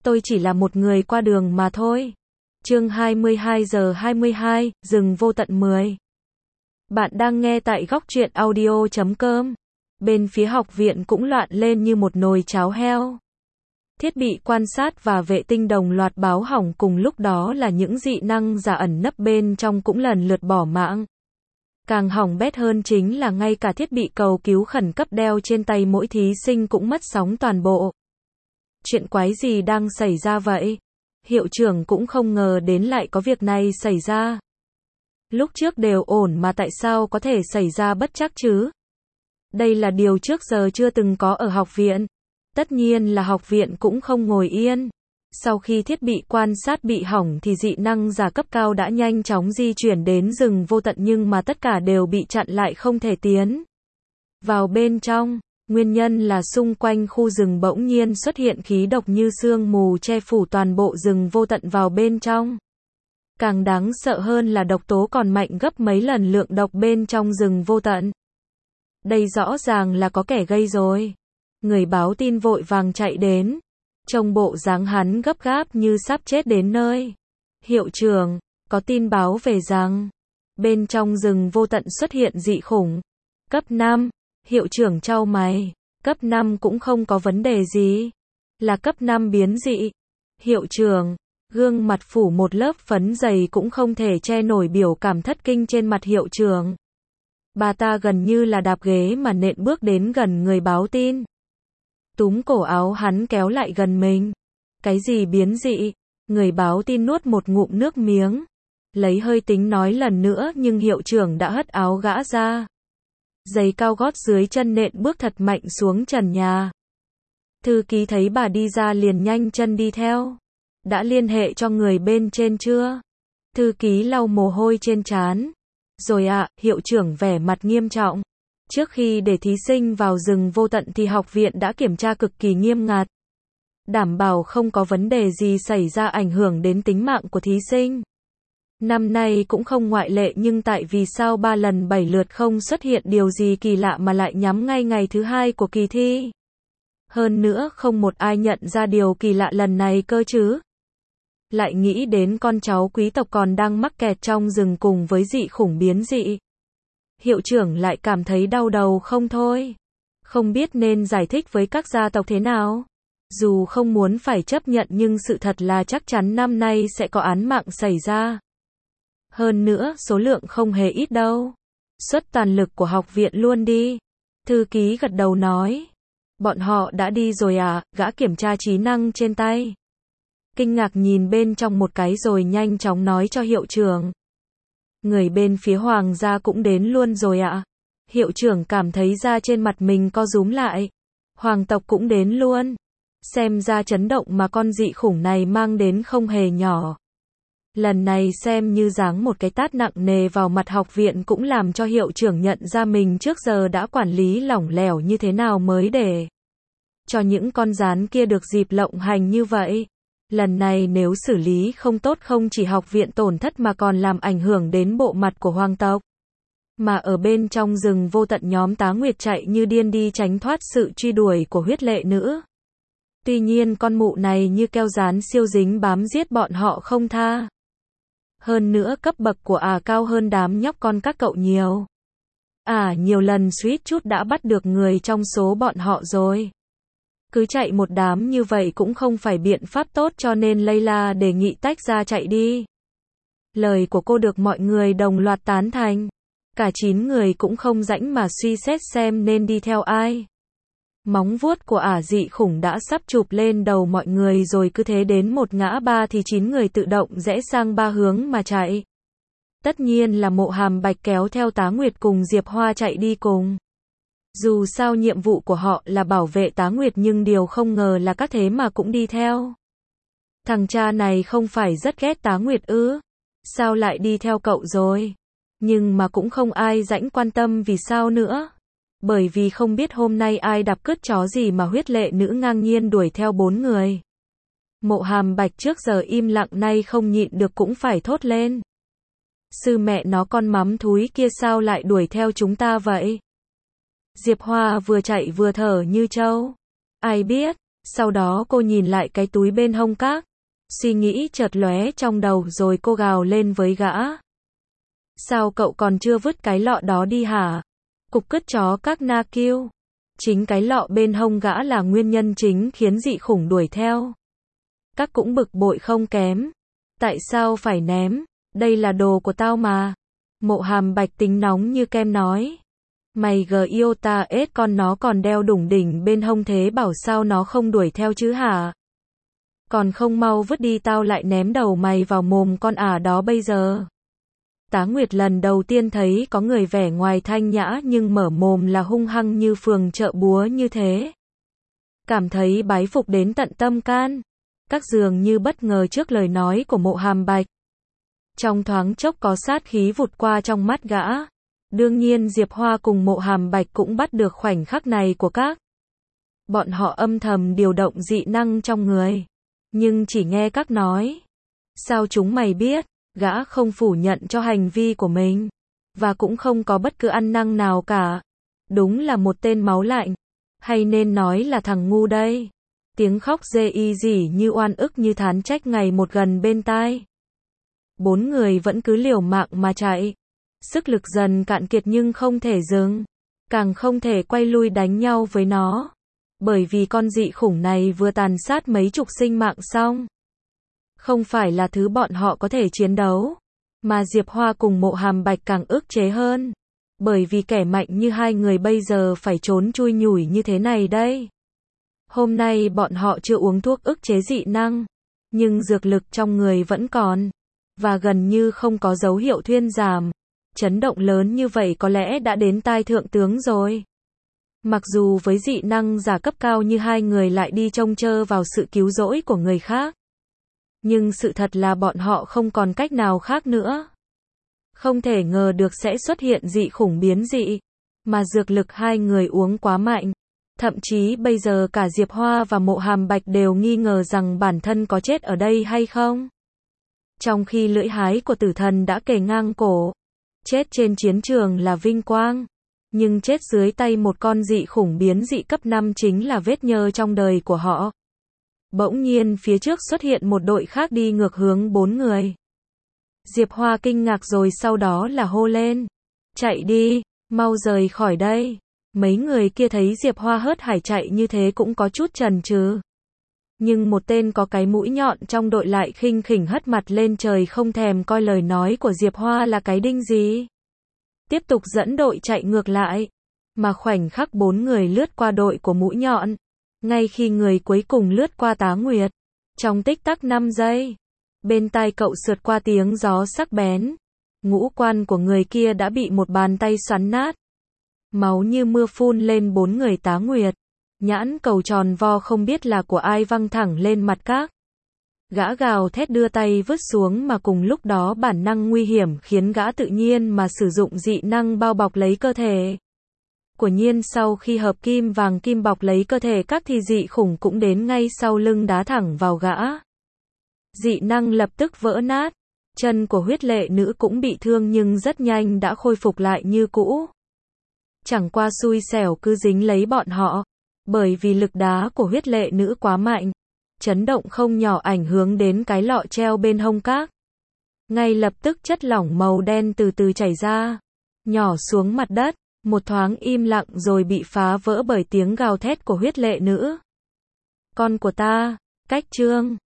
tôi chỉ là một người qua đường mà thôi. Chương 22:22, rừng vô tận 10. Bạn đang nghe tại góc truyện audio.com. Bên phía học viện cũng loạn lên như một nồi cháo heo. Thiết bị quan sát và vệ tinh đồng loạt báo hỏng, cùng lúc đó là những dị năng giả ẩn nấp bên trong cũng lần lượt bỏ mạng. Càng hỏng bét hơn chính là ngay cả thiết bị cầu cứu khẩn cấp đeo trên tay mỗi thí sinh cũng mất sóng toàn bộ. Chuyện quái gì đang xảy ra vậy? Hiệu trưởng cũng không ngờ đến lại có việc này xảy ra. Lúc trước đều ổn mà tại sao có thể xảy ra bất trắc chứ? Đây là điều trước giờ chưa từng có ở học viện. Tất nhiên là học viện cũng không ngồi yên. Sau khi thiết bị quan sát bị hỏng thì dị năng giả cấp cao đã nhanh chóng di chuyển đến rừng vô tận, nhưng mà tất cả đều bị chặn lại, không thể tiến vào bên trong. Nguyên nhân là xung quanh khu rừng bỗng nhiên xuất hiện khí độc như sương mù che phủ toàn bộ rừng vô tận vào bên trong. Càng đáng sợ hơn là độc tố còn mạnh gấp mấy lần lượng độc bên trong rừng vô tận. Đây rõ ràng là có kẻ gây rồi. Người báo tin vội vàng chạy đến. Trông bộ dáng hắn gấp gáp như sắp chết đến nơi. Hiệu trưởng, có tin báo về rằng bên trong rừng vô tận xuất hiện dị khủng. Cấp 5. Hiệu trưởng chau mày. Cấp 5 cũng không có vấn đề gì. Là cấp 5 biến dị. Hiệu trưởng, gương mặt phủ một lớp phấn dày cũng không thể che nổi biểu cảm thất kinh trên mặt hiệu trưởng. Bà ta gần như là đạp ghế mà nện bước đến gần người báo tin. Túm cổ áo hắn kéo lại gần mình. Cái gì biến dị? Người báo tin nuốt một ngụm nước miếng. Lấy hơi tính nói lần nữa, nhưng hiệu trưởng đã hất áo gã ra. Giày cao gót dưới chân nện bước thật mạnh xuống trần nhà. Thư ký thấy bà đi ra liền nhanh chân đi theo. Đã liên hệ cho người bên trên chưa? Thư ký lau mồ hôi trên trán. Rồi ạ, hiệu trưởng vẻ mặt nghiêm trọng. Trước khi để thí sinh vào rừng vô tận thì học viện đã kiểm tra cực kỳ nghiêm ngặt. Đảm bảo không có vấn đề gì xảy ra ảnh hưởng đến tính mạng của thí sinh. Năm nay cũng không ngoại lệ, nhưng tại vì sao 3 lần 7 lượt không xuất hiện điều gì kỳ lạ mà lại nhắm ngay ngày thứ 2 của kỳ thi. Hơn nữa không một ai nhận ra điều kỳ lạ lần này cơ chứ. Lại nghĩ đến con cháu quý tộc còn đang mắc kẹt trong rừng cùng với dị khủng biến dị. Hiệu trưởng lại cảm thấy đau đầu không thôi. Không biết nên giải thích với các gia tộc thế nào. Dù không muốn phải chấp nhận nhưng sự thật là chắc chắn năm nay sẽ có án mạng xảy ra. Hơn nữa số lượng không hề ít đâu. Xuất toàn lực của học viện luôn đi. Thư ký gật đầu nói. Bọn họ đã đi rồi à? Gã kiểm tra trí năng trên tay. Kinh ngạc nhìn bên trong một cái rồi nhanh chóng nói cho hiệu trưởng. Người bên phía hoàng gia cũng đến luôn rồi ạ. Hiệu trưởng cảm thấy da trên mặt mình co rúm lại. Hoàng tộc cũng đến luôn. Xem ra chấn động mà con dị khủng này mang đến không hề nhỏ. Lần này xem như giáng một cái tát nặng nề vào mặt học viện, cũng làm cho hiệu trưởng nhận ra mình trước giờ đã quản lý lỏng lẻo như thế nào mới để cho những con gián kia được dịp lộng hành như vậy. Lần này nếu xử lý không tốt, không chỉ học viện tổn thất mà còn làm ảnh hưởng đến bộ mặt của hoàng tộc. Mà ở bên trong rừng vô tận nhóm Tá Nguyệt chạy như điên đi tránh thoát sự truy đuổi của huyết lệ nữ. Tuy nhiên con mụ này như keo dán siêu dính bám giết bọn họ không tha. Hơn nữa cấp bậc của cao hơn đám nhóc con các cậu nhiều. Nhiều lần suýt chút đã bắt được người trong số bọn họ rồi. Cứ chạy một đám như vậy cũng không phải biện pháp tốt, cho nên Layla đề nghị tách ra chạy đi. Lời của cô được mọi người đồng loạt tán thành. Cả 9 người cũng không rảnh mà suy xét xem nên đi theo ai. Móng vuốt của dị khủng đã sắp chụp lên đầu mọi người rồi, cứ thế đến một ngã ba thì 9 người tự động rẽ sang 3 hướng mà chạy. Tất nhiên là Mộ Hàm Bạch kéo theo Tá Nguyệt cùng Diệp Hoa chạy đi cùng. Dù sao nhiệm vụ của họ là bảo vệ Tá Nguyệt, nhưng điều không ngờ là các thế mà cũng đi theo. Thằng cha này không phải rất ghét Tá Nguyệt ư? Sao lại đi theo cậu rồi? Nhưng mà cũng không ai rảnh quan tâm vì sao nữa. Bởi vì không biết hôm nay ai đạp cứt chó gì mà huyết lệ nữ ngang nhiên đuổi theo 4 người. Mộ Hàm Bạch trước giờ im lặng nay không nhịn được cũng phải thốt lên. Sư mẹ nó, con mắm thúi kia sao lại đuổi theo chúng ta vậy? Diệp Hoa vừa chạy vừa thở như trâu. Ai biết, Sau đó cô nhìn lại cái túi bên hông các. Suy nghĩ chợt lóe trong đầu rồi cô gào lên với gã. Sao cậu còn chưa vứt cái lọ đó đi hả? Cục cứt chó các na kêu. Chính cái lọ bên hông gã là nguyên nhân chính khiến dị khủng đuổi theo. Các cũng bực bội không kém. Tại sao phải ném? Đây là đồ của tao mà. Mộ Hàm Bạch tính nóng như kem nói. Mày yêu ta ết con nó còn đeo đủng đỉnh bên hông thế bảo sao nó không đuổi theo chứ hả? Còn không mau vứt đi tao lại ném đầu mày vào mồm con ả đó bây giờ. Tá Nguyệt lần đầu tiên thấy có người vẻ ngoài thanh nhã nhưng mở mồm là hung hăng như phường chợ búa như thế. Cảm thấy bái phục đến tận tâm can. Các dường như bất ngờ trước lời nói của Mộ Hàm Bạch. Trong thoáng chốc có sát khí vụt qua trong mắt gã. Đương nhiên Diệp Hoa cùng Mộ Hàm Bạch cũng bắt được khoảnh khắc này của các. Bọn họ âm thầm điều động dị năng trong người. Nhưng chỉ nghe các nói. Sao chúng mày biết? Gã không phủ nhận cho hành vi của mình. Và cũng không có bất cứ ăn năn nào cả. Đúng là một tên máu lạnh. Hay nên nói là thằng ngu đây. Tiếng khóc dê y dỉ như oan ức như thán trách ngày một gần bên tai. Bốn người vẫn cứ liều mạng mà chạy. Sức lực dần cạn kiệt nhưng không thể dừng. Càng không thể quay lui đánh nhau với nó. Bởi vì con dị khủng này vừa tàn sát mấy chục sinh mạng xong. Không phải là thứ bọn họ có thể chiến đấu. Mà Diệp Hoa cùng Mộ Hàm Bạch càng ức chế hơn. Bởi vì kẻ mạnh như hai người bây giờ phải trốn chui nhủi như thế này đây. Hôm nay bọn họ chưa uống thuốc ức chế dị năng. Nhưng dược lực trong người vẫn còn. Và gần như không có dấu hiệu thuyên giảm. Chấn động lớn như vậy có lẽ đã đến tai thượng tướng rồi. Mặc dù với dị năng giả cấp cao như hai người lại đi trông chờ vào sự cứu rỗi của người khác. Nhưng sự thật là bọn họ không còn cách nào khác nữa. Không thể ngờ được sẽ xuất hiện dị khủng biến dị. Mà dược lực hai người uống quá mạnh. Thậm chí bây giờ cả Diệp Hoa và Mộ Hàm Bạch đều nghi ngờ rằng bản thân có chết ở đây hay không. Trong khi lưỡi hái của tử thần đã kề ngang cổ. Chết trên chiến trường là vinh quang. Nhưng chết dưới tay một con dị khủng biến dị cấp 5 chính là vết nhơ trong đời của họ. Bỗng nhiên phía trước xuất hiện một đội khác đi ngược hướng bốn người. Diệp Hoa kinh ngạc rồi sau đó là hô lên. Chạy đi, mau rời khỏi đây. Mấy người kia thấy Diệp Hoa hớt hải chạy như thế cũng có chút chần chừ. Nhưng một tên có cái mũi nhọn trong đội lại khinh khỉnh hất mặt lên trời không thèm coi lời nói của Diệp Hoa là cái đinh gì. Tiếp tục dẫn đội chạy ngược lại. Mà khoảnh khắc bốn người lướt qua đội của mũi nhọn. Ngay khi người cuối cùng lướt qua Tá Nguyệt. Trong tích tắc 5 giây. Bên tai cậu sượt qua tiếng gió sắc bén. Ngũ quan của người kia đã bị một bàn tay xoắn nát. Máu như mưa phun lên bốn người Tá Nguyệt. Nhãn cầu tròn vo không biết là của ai văng thẳng lên mặt các. Gã gào thét đưa tay vứt xuống mà cùng lúc đó bản năng nguy hiểm khiến gã tự nhiên mà sử dụng dị năng bao bọc lấy cơ thể. Quả nhiên sau khi hợp kim vàng kim bọc lấy cơ thể các thì dị khủng cũng đến ngay sau lưng đá thẳng vào gã. Dị năng lập tức vỡ nát. Chân của huyết lệ nữ cũng bị thương nhưng rất nhanh đã khôi phục lại như cũ. Chẳng qua xui xẻo cứ dính lấy bọn họ. Bởi vì lực đá của huyết lệ nữ quá mạnh. Chấn động không nhỏ ảnh hưởng đến cái lọ treo bên hông các. Ngay lập tức chất lỏng màu đen từ từ chảy ra. Nhỏ xuống mặt đất. Một thoáng im lặng rồi bị phá vỡ bởi tiếng gào thét của huyết lệ nữ. Con của ta, Cách Trương.